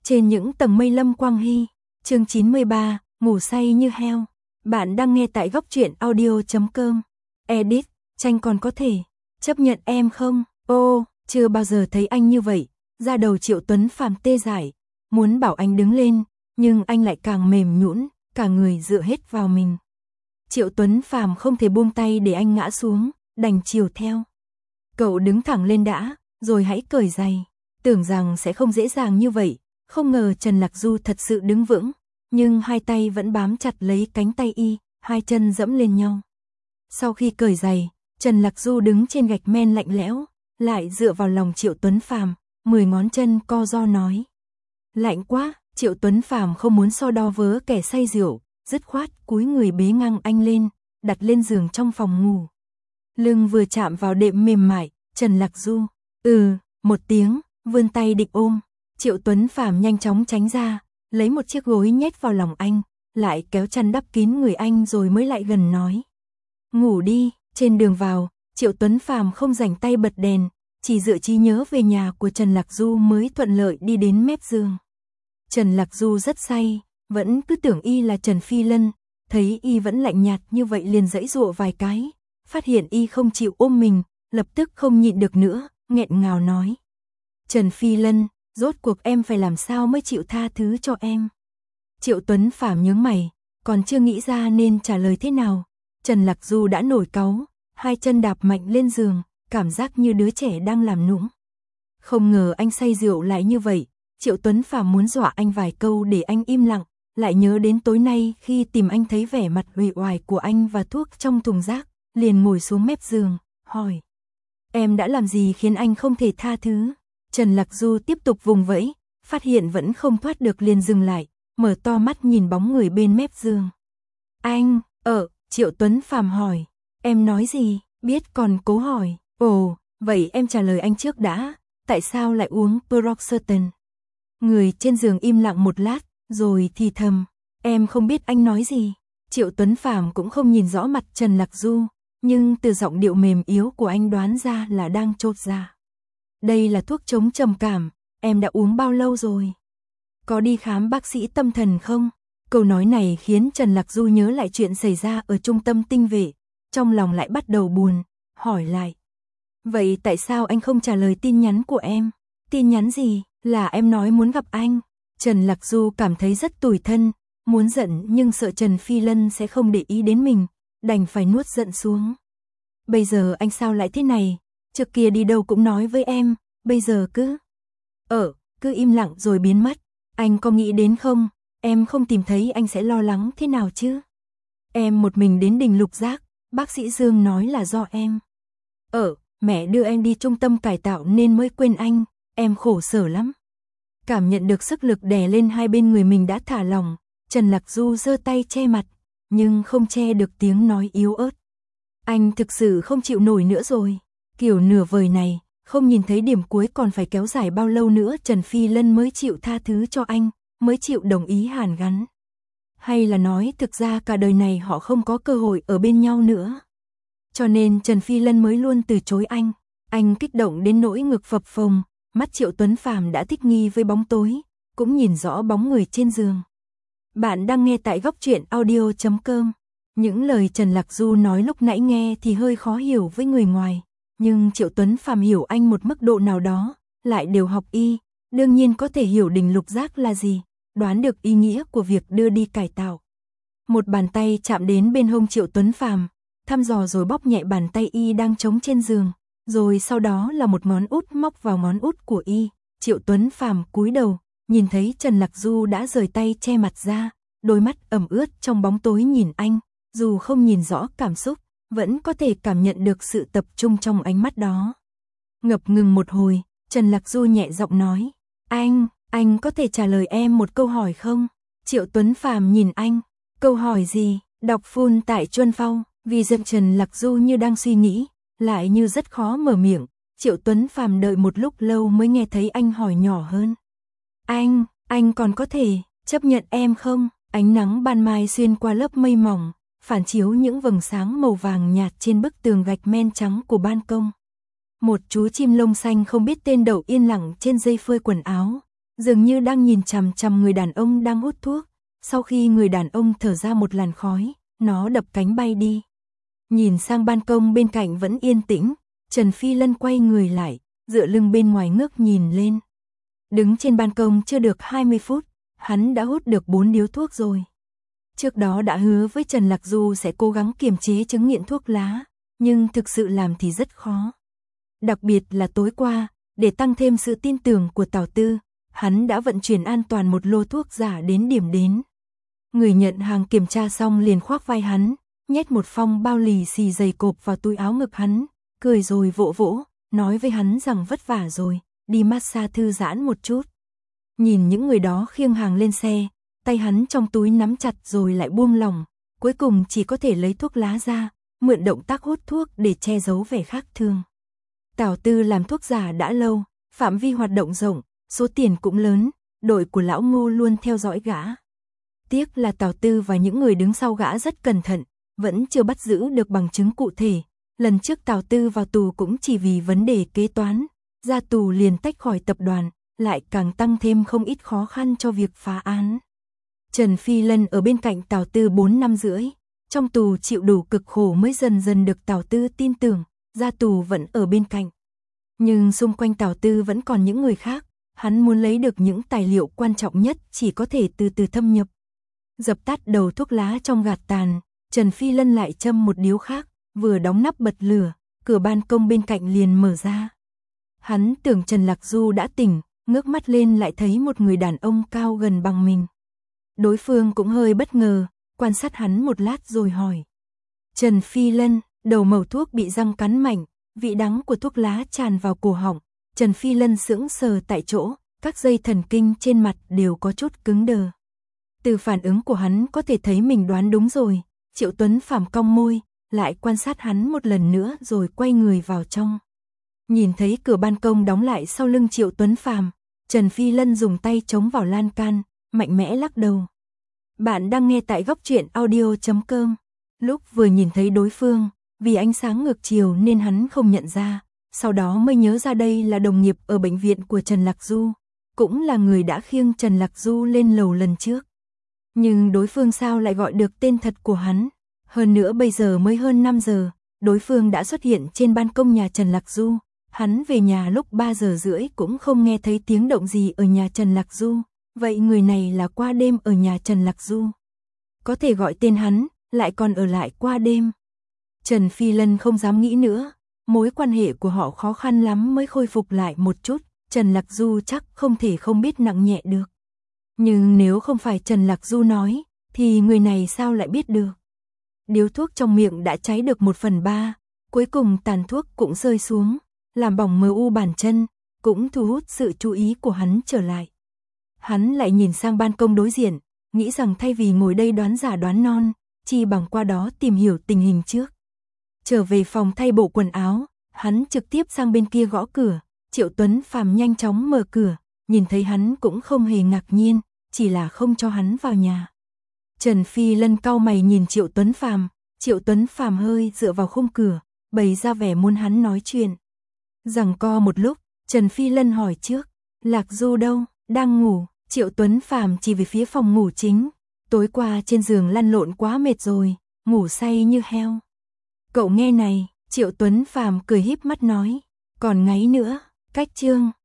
Trên những tầng mây Lâm Quang Hy, chương 93, ngủ say như heo. Bạn đang nghe tại Góc Truyện Audio.com. Edit, Tranh còn có thể chấp nhận em không? Ô, chưa bao giờ thấy anh như vậy. Da đầu Triệu Tuấn Phàm tê dại, muốn bảo anh đứng lên, nhưng anh lại càng mềm nhũn, cả người dựa hết vào mình. Triệu Tuấn Phàm không thể buông tay để anh ngã xuống, đành chiều theo. Cậu đứng thẳng lên đã, rồi hãy cởi giày. Tưởng rằng sẽ không dễ dàng như vậy, không ngờ Trần Lạc Du thật sự đứng vững, nhưng hai tay vẫn bám chặt lấy cánh tay y, hai chân dẫm lên nhau. Sau khi cởi giày, Trần Lạc Du đứng trên gạch men lạnh lẽo, lại dựa vào lòng Triệu Tuấn Phàm, 10 ngón chân co ro nói. Lạnh quá, Triệu Tuấn Phàm không muốn so đo với kẻ say rượu, dứt khoát cúi người bế ngang anh lên, đặt lên giường trong phòng ngủ. Lưng vừa chạm vào đệm mềm mại, Trần Lạc Du, một tiếng, vươn tay định ôm. Triệu Tuấn Phàm nhanh chóng tránh ra, lấy một chiếc gối nhét vào lòng anh, lại kéo chăn đắp kín người anh rồi mới lại gần nói. Ngủ đi. Trên đường vào, Triệu Tuấn Phàm không rảnh tay bật đèn, chỉ dựa trí nhớ về nhà của Trần Lạc Du mới thuận lợi đi đến mép giường. Trần Lạc Du rất say, vẫn cứ tưởng y là Trần Phi Lân, thấy y vẫn lạnh nhạt như vậy liền giãy giụa vài cái, phát hiện y không chịu ôm mình, lập tức không nhịn được nữa, nghẹn ngào nói. Trần Phi Lân, rốt cuộc em phải làm sao mới chịu tha thứ cho em? Triệu Tuấn Phàm nhướng mày, còn chưa nghĩ ra nên trả lời thế nào. Trần Lạc Du đã nổi cáu, hai chân đạp mạnh lên giường, cảm giác như đứa trẻ đang làm nũng. Không ngờ anh say rượu lại như vậy, Triệu Tuấn Phàm muốn dọa anh vài câu để anh im lặng, lại nhớ đến tối nay khi tìm anh thấy vẻ mặt uể oải của anh và thuốc trong thùng rác, liền ngồi xuống mép giường, hỏi. Em đã làm gì khiến anh không thể tha thứ? Trần Lạc Du tiếp tục vùng vẫy, phát hiện vẫn không thoát được liền dừng lại, mở to mắt nhìn bóng người bên mép giường. Anh, Triệu Tuấn Phàm hỏi. Em nói gì? Biết còn cố hỏi. Ồ, vậy em trả lời anh trước đã. Tại sao lại uống Paroxetine? Người trên giường im lặng một lát, rồi thì thầm. Em không biết anh nói gì. Triệu Tuấn Phàm cũng không nhìn rõ mặt Trần Lạc Du, nhưng từ giọng điệu mềm yếu của anh đoán ra là đang chột dạ. Đây là thuốc chống trầm cảm, em đã uống bao lâu rồi? Có đi khám bác sĩ tâm thần không? Câu nói này khiến Trần Lạc Du nhớ lại chuyện xảy ra ở trung tâm tinh vệ, trong lòng lại bắt đầu buồn, hỏi lại. Vậy tại sao anh không trả lời tin nhắn của em? Tin nhắn gì? Là em nói muốn gặp anh. Trần Lạc Du cảm thấy rất tủi thân, muốn giận nhưng sợ Trần Phi Lân sẽ không để ý đến mình, đành phải nuốt giận xuống. Bây giờ anh sao lại thế này? Trước kia đi đâu cũng nói với em, bây giờ cứ im lặng rồi biến mất. Anh có nghĩ đến không? Em không tìm thấy anh sẽ lo lắng thế nào chứ? Em một mình đến đỉnh Lục Giác, bác sĩ Dương nói là do em. Mẹ đưa em đi trung tâm cải tạo nên mới quên anh, em khổ sở lắm. Cảm nhận được sức lực đè lên hai bên người mình đã thả lỏng, Trần Lạc Du giơ tay che mặt, nhưng không che được tiếng nói yếu ớt. Anh thực sự không chịu nổi nữa rồi, kiểu nửa vời này, không nhìn thấy điểm cuối còn phải kéo dài bao lâu nữa Trần Phi Lân mới chịu tha thứ cho anh, mới chịu đồng ý hàn gắn. Hay là nói thực ra cả đời này họ không có cơ hội ở bên nhau nữa. Cho nên Trần Phi Lân mới luôn từ chối anh kích động đến nỗi ngực phập phồng, mắt Triệu Tuấn Phàm đã thích nghi với bóng tối, cũng nhìn rõ bóng người trên giường. Bạn đang nghe tại Góc Truyện Audio.com. Những lời Trần Lạc Du nói lúc nãy nghe thì hơi khó hiểu với người ngoài, nhưng Triệu Tuấn Phàm hiểu anh một mức độ nào đó, lại đều học y, đương nhiên có thể hiểu đỉnh Lục Giác là gì, đoán được ý nghĩa của việc đưa đi cải tạo. Một bàn tay chạm đến bên hông Triệu Tuấn Phàm, thăm dò rồi bóp nhẹ bàn tay y đang trống trên giường, rồi sau đó là một ngón út móc vào ngón út của y. Triệu Tuấn Phàm cúi đầu, nhìn thấy Trần Lạc Du đã rời tay che mặt ra, đôi mắt ẩm ướt trong bóng tối nhìn anh, dù không nhìn rõ cảm xúc, vẫn có thể cảm nhận được sự tập trung trong ánh mắt đó. Ngập ngừng một hồi, Trần Lạc Du nhẹ giọng nói, anh có thể trả lời em một câu hỏi không? Triệu Tuấn Phàm nhìn anh, câu hỏi gì? Đọc full tại Chuân Phao, vì giận Trần Lạc Du như đang suy nghĩ, lại như rất khó mở miệng. Triệu Tuấn Phàm đợi một lúc lâu mới nghe thấy anh hỏi nhỏ hơn. Anh còn có thể chấp nhận em không? Ánh nắng ban mai xuyên qua lớp mây mỏng, phản chiếu những vầng sáng màu vàng nhạt trên bức tường gạch men trắng của ban công. Một chú chim lông xanh không biết tên đậu yên lặng trên dây phơi quần áo, dường như đang nhìn chằm chằm người đàn ông đang hút thuốc. Sau khi người đàn ông thở ra một làn khói, nó đập cánh bay đi. Nhìn sang ban công bên cạnh vẫn yên tĩnh, Trần Phi Lân quay người lại, dựa lưng bên ngoài ngước nhìn lên. Đứng trên ban công chưa được 20 phút, hắn đã hút được 4 điếu thuốc rồi. Trước đó đã hứa với Trần Lạc Du sẽ cố gắng kiềm chế chứng nghiện thuốc lá, nhưng thực sự làm thì rất khó. Đặc biệt là tối qua, để tăng thêm sự tin tưởng của Tào Tư, hắn đã vận chuyển an toàn một lô thuốc giả đến điểm đến. Người nhận hàng kiểm tra xong liền khoác vai hắn, nhét một phong bao lì xì dày cộp vào túi áo ngực hắn, cười rồi vỗ vỗ, nói với hắn rằng vất vả rồi, đi massage thư giãn một chút. Nhìn những người đó khiêng hàng lên xe, tay hắn trong túi nắm chặt rồi lại buông lỏng, cuối cùng chỉ có thể lấy thuốc lá ra, mượn động tác hút thuốc để che giấu vẻ khác thường. Tào Tư làm thuốc giả đã lâu, phạm vi hoạt động rộng, số tiền cũng lớn, đội của lão Ngô luôn theo dõi gã. Tiếc là Tào Tư và những người đứng sau gã rất cẩn thận, vẫn chưa bắt giữ được bằng chứng cụ thể. Lần trước Tào Tư vào tù cũng chỉ vì vấn đề kế toán, ra tù liền tách khỏi tập đoàn, lại càng tăng thêm không ít khó khăn cho việc phá án. Trần Phi Lân ở bên cạnh Tào Tư 4 năm rưỡi, trong tù chịu đủ cực khổ mới dần dần được Tào Tư tin tưởng, ra tù vẫn ở bên cạnh. Nhưng xung quanh Tào Tư vẫn còn những người khác, hắn muốn lấy được những tài liệu quan trọng nhất chỉ có thể từ từ thâm nhập. Dập tắt đầu thuốc lá trong gạt tàn, Trần Phi Lân lại châm một điếu khác, vừa đóng nắp bật lửa, cửa ban công bên cạnh liền mở ra. Hắn tưởng Trần Lạc Du đã tỉnh, ngước mắt lên lại thấy một người đàn ông cao gần bằng mình. Đối phương cũng hơi bất ngờ, quan sát hắn một lát rồi hỏi. Trần Phi Lân, đầu mẩu thuốc bị răng cắn mạnh, vị đắng của thuốc lá tràn vào cổ họng. Trần Phi Lân sững sờ tại chỗ, các dây thần kinh trên mặt đều có chút cứng đờ. Từ phản ứng của hắn có thể thấy mình đoán đúng rồi. Triệu Tuấn Phàm cong môi, lại quan sát hắn một lần nữa rồi quay người vào trong. Nhìn thấy cửa ban công đóng lại sau lưng Triệu Tuấn Phàm, Trần Phi Lân dùng tay chống vào lan can, mạnh mẽ lắc đầu. Bạn đang nghe tại góc truyện audio.com. Lúc vừa nhìn thấy đối phương, vì ánh sáng ngược chiều nên hắn không nhận ra, sau đó mới nhớ ra đây là đồng nghiệp ở bệnh viện của Trần Lạc Du, cũng là người đã khiêng Trần Lạc Du lên lầu lần trước. Nhưng đối phương sao lại gọi được tên thật của hắn? Hơn nữa bây giờ mới hơn 5 giờ, đối phương đã xuất hiện trên ban công nhà Trần Lạc Du. Hắn về nhà lúc 3 giờ rưỡi cũng không nghe thấy tiếng động gì ở nhà Trần Lạc Du. Vậy người này là qua đêm ở nhà Trần Lạc Du. Có thể gọi tên hắn, lại còn ở lại qua đêm. Trần Phi Lân không dám nghĩ nữa. Mối quan hệ của họ khó khăn lắm mới khôi phục lại một chút. Trần Lạc Du chắc không thể không biết nặng nhẹ được. Nhưng nếu không phải Trần Lạc Du nói, thì người này sao lại biết được? Điếu thuốc trong miệng đã cháy được 1/3, cuối cùng tàn thuốc cũng rơi xuống, làm bỏng mờ u bàn chân, cũng thu hút sự chú ý của hắn trở lại. Hắn lại nhìn sang ban công đối diện, nghĩ rằng thay vì ngồi đây đoán giả đoán non, chi bằng qua đó tìm hiểu tình hình trước. Trở về phòng thay bộ quần áo, hắn trực tiếp sang bên kia gõ cửa, Triệu Tuấn Phàm nhanh chóng mở cửa, nhìn thấy hắn cũng không hề ngạc nhiên, chỉ là không cho hắn vào nhà. Trần Phi Lân cau mày nhìn Triệu Tuấn Phàm hơi dựa vào khung cửa, bày ra vẻ muốn hắn nói chuyện. Giằng co một lúc, Trần Phi Lân hỏi trước, Lạc Du đâu, đang ngủ? Triệu Tuấn Phàm chỉ về phía phòng ngủ chính, tối qua trên giường lăn lộn quá mệt rồi, ngủ say như heo. Cậu nghe này, Triệu Tuấn Phàm cười híp mắt nói, còn ngáy nữa, cách chương.